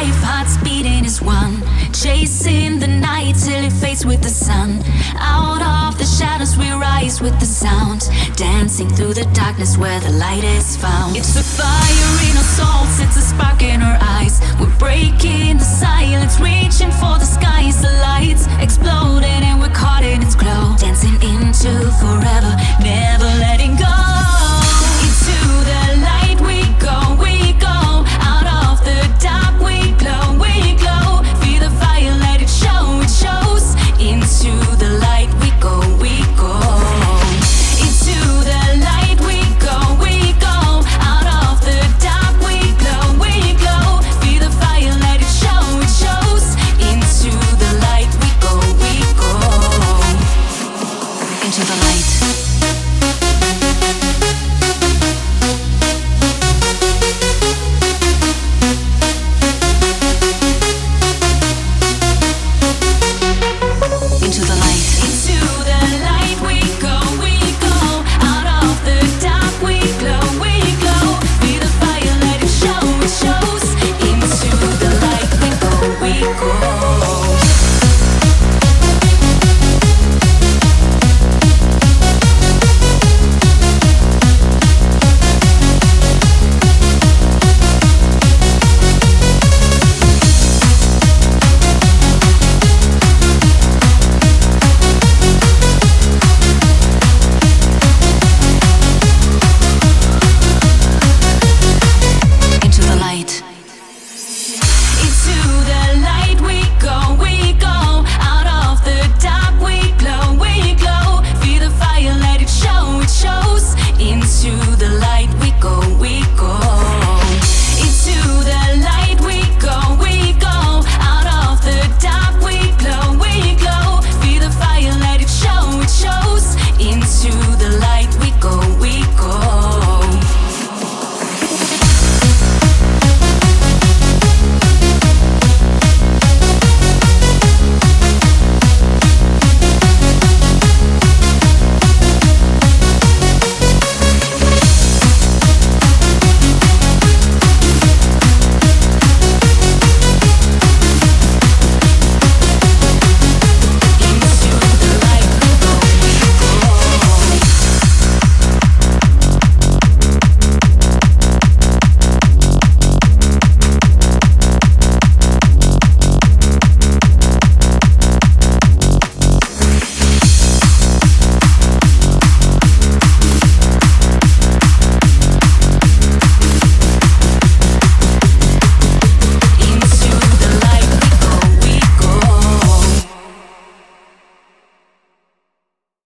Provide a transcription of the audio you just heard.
life, hearts beating as one, chasing the night till it fades with the sun. Out of the shadows we rise with the sound, dancing through the darkness where the light is found. It's the fire in our souls, it's a spark in our eyes.